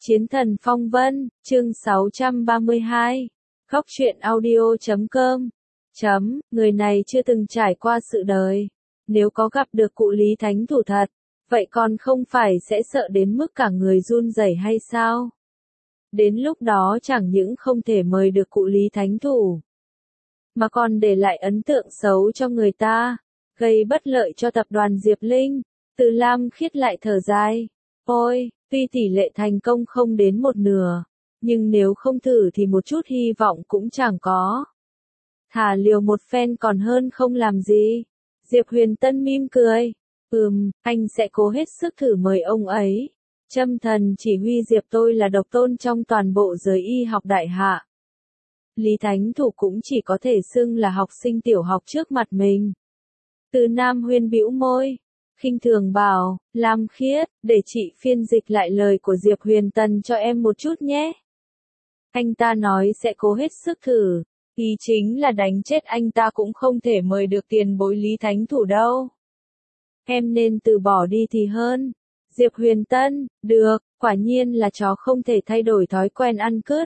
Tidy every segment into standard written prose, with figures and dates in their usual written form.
Chiến thần phong vân, chương 632. Góc truyện audio.com. Người này chưa từng trải qua sự đời. Nếu có gặp được cụ Lý Thánh Thủ thật, vậy còn không phải sẽ sợ đến mức cả người run rẩy hay sao? Đến lúc đó chẳng những không thể mời được cụ Lý Thánh Thủ, mà còn để lại ấn tượng xấu cho người ta, gây bất lợi cho tập đoàn Diệp Linh. Từ Lam Khiết lại thở dài. Ôi, tuy tỷ lệ thành công không đến một nửa, nhưng nếu không thử thì một chút hy vọng cũng chẳng có. Thả liều một phen còn hơn không làm gì. Diệp Huyền Tân mỉm cười. Anh sẽ cố hết sức thử mời ông ấy. Châm thần chỉ huy Diệp tôi là độc tôn trong toàn bộ giới y học đại hạ. Lý Thánh Thủ cũng chỉ có thể xưng là học sinh tiểu học trước mặt mình. Từ Nam Huyên bĩu môi, khinh thường bảo, Lam Khiết, để chị phiên dịch lại lời của Diệp Huyền Tân cho em một chút nhé. Anh ta nói sẽ cố hết sức thử, ý chính là đánh chết anh ta cũng không thể mời được tiền bối Lý Thánh Thủ đâu. Em nên từ bỏ đi thì hơn. Diệp Huyền Tân, được, quả nhiên là chó không thể thay đổi thói quen ăn cứt.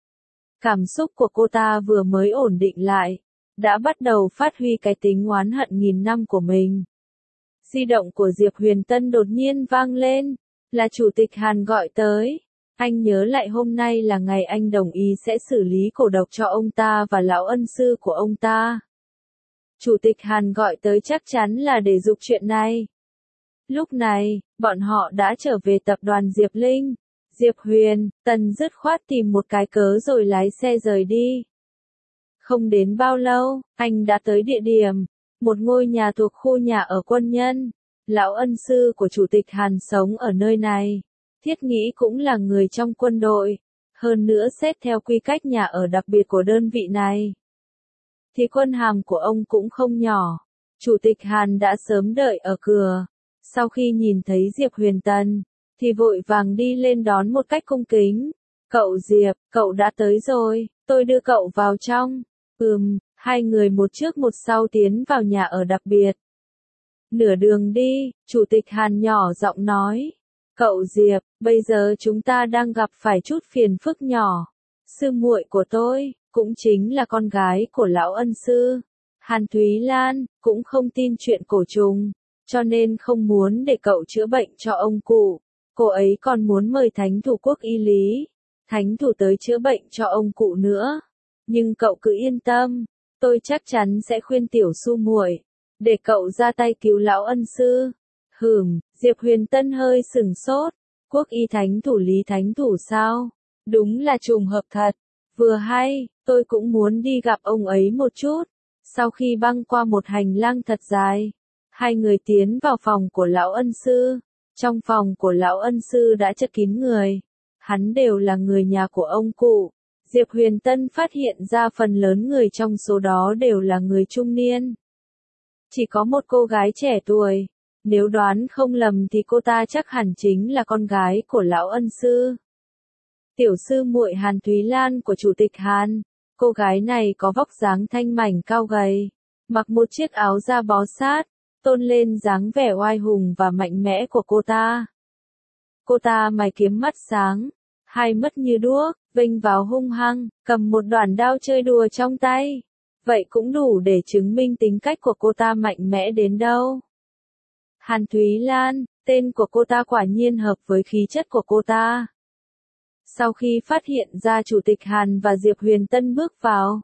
Cảm xúc của cô ta vừa mới ổn định lại, đã bắt đầu phát huy cái tính oán hận nghìn năm của mình. Di động của Diệp Huyền Tân đột nhiên vang lên, là Chủ tịch Hàn gọi tới. Anh nhớ lại hôm nay là ngày anh đồng ý sẽ xử lý cổ độc cho ông ta và lão ân sư của ông ta. Chủ tịch Hàn gọi tới chắc chắn là để giục chuyện này. Lúc này, bọn họ đã trở về tập đoàn Diệp Linh. Diệp Huyền Tân dứt khoát tìm một cái cớ rồi lái xe rời đi. Không đến bao lâu, anh đã tới địa điểm, một ngôi nhà thuộc khu nhà ở quân nhân. Lão ân sư của Chủ tịch Hàn sống ở nơi này. Thiết nghĩ cũng là người trong quân đội. Hơn nữa xét theo quy cách nhà ở đặc biệt của đơn vị này, thì quân hàm của ông cũng không nhỏ. Chủ tịch Hàn đã sớm đợi ở cửa. Sau khi nhìn thấy Diệp Huyền Tân, thì vội vàng đi lên đón một cách cung kính. Cậu Diệp, cậu đã tới rồi, tôi đưa cậu vào trong. Hai người một trước một sau tiến vào nhà ở đặc biệt. Nửa đường đi, Chủ tịch Hàn nhỏ giọng nói. Cậu Diệp, bây giờ chúng ta đang gặp phải chút phiền phức nhỏ. Sư muội của tôi, cũng chính là con gái của lão ân sư, Hàn Thúy Lan, cũng không tin chuyện cổ trùng, cho nên không muốn để cậu chữa bệnh cho ông cụ. Cô ấy còn muốn mời Thánh Thủ Quốc Y Lý Thánh Thủ tới chữa bệnh cho ông cụ nữa. Nhưng cậu cứ yên tâm, tôi chắc chắn sẽ khuyên tiểu su muội để cậu ra tay cứu lão ân sư. Diệp Huyền Tân hơi sừng sốt. Quốc Y Thánh Thủ Lý Thánh Thủ sao? Đúng là trùng hợp thật. Vừa hay, tôi cũng muốn đi gặp ông ấy một chút. Sau khi băng qua một hành lang thật dài, hai người tiến vào phòng của lão ân sư. Trong phòng của lão ân sư đã chất kín người. Hắn đều là người nhà của ông cụ. Diệp Huyền Tân phát hiện ra phần lớn người trong số đó đều là người trung niên. Chỉ có một cô gái trẻ tuổi. Nếu đoán không lầm thì cô ta chắc hẳn chính là con gái của lão ân sư. Tiểu sư muội Hàn Thúy Lan của Chủ tịch Hàn. Cô gái này có vóc dáng thanh mảnh cao gầy, mặc một chiếc áo da bó sát, tôn lên dáng vẻ oai hùng và mạnh mẽ của cô ta. Cô ta mày kiếm mắt sáng, hai mắt như đuốc, vênh vào hung hăng, cầm một đoạn đao chơi đùa trong tay. Vậy cũng đủ để chứng minh tính cách của cô ta mạnh mẽ đến đâu. Hàn Thúy Lan, tên của cô ta quả nhiên hợp với khí chất của cô ta. Sau khi phát hiện ra Chủ tịch Hàn và Diệp Huyền Tân bước vào,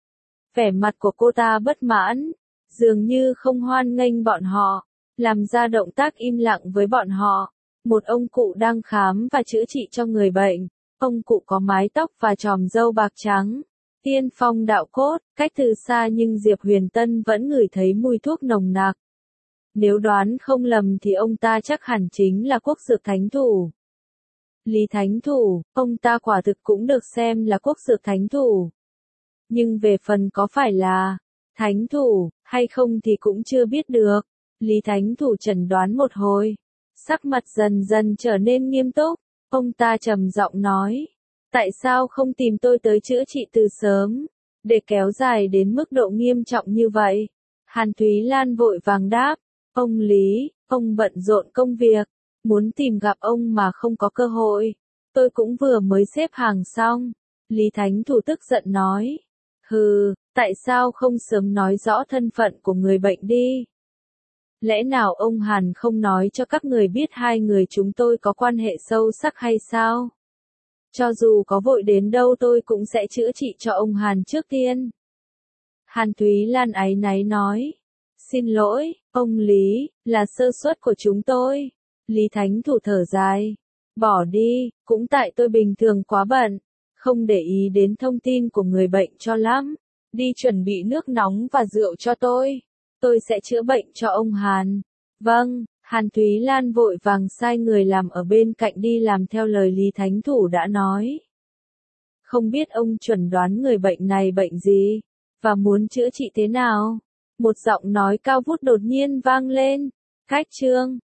vẻ mặt của cô ta bất mãn, dường như không hoan nghênh bọn họ, làm ra động tác im lặng với bọn họ. Một ông cụ đang khám và chữa trị cho người bệnh. Ông cụ có mái tóc và chòm râu bạc trắng, tiên phong đạo cốt, cách từ xa nhưng Diệp Huyền Tân vẫn ngửi thấy mùi thuốc nồng nặc. Nếu đoán không lầm thì ông ta chắc hẳn chính là Quốc Dược Thánh Thủ. Lý Thánh Thủ, ông ta quả thực cũng được xem là Quốc Dược Thánh Thủ. Nhưng về phần có phải là Thánh Thủ hay không thì cũng chưa biết được. Lý Thánh Thủ chẩn đoán một hồi, sắc mặt dần dần trở nên nghiêm túc. Ông ta trầm giọng nói, tại sao không tìm tôi tới chữa trị từ sớm, để kéo dài đến mức độ nghiêm trọng như vậy? Hàn Thúy Lan vội vàng đáp, ông Lý, ông bận rộn công việc, muốn tìm gặp ông mà không có cơ hội. Tôi cũng vừa mới xếp hàng xong. Lý Thánh Thủ tức giận nói. Hừ, tại sao không sớm nói rõ thân phận của người bệnh đi? Lẽ nào ông Hàn không nói cho các người biết hai người chúng tôi có quan hệ sâu sắc hay sao? Cho dù có vội đến đâu tôi cũng sẽ chữa trị cho ông Hàn trước tiên. Hàn Thúy Lan áy náy nói. Xin lỗi, ông Lý, là sơ suất của chúng tôi. Lý Thánh Thủ thở dài. Bỏ đi, cũng tại tôi bình thường quá bận, không để ý đến thông tin của người bệnh cho lắm. Đi chuẩn bị nước nóng và rượu cho tôi. Tôi sẽ chữa bệnh cho ông Hàn. Vâng, Hàn Thúy Lan vội vàng sai người làm ở bên cạnh đi làm theo lời Lý Thánh Thủ đã nói. Không biết ông chuẩn đoán người bệnh này bệnh gì, và muốn chữa trị thế nào? Một giọng nói cao vút đột nhiên vang lên. Khách trương,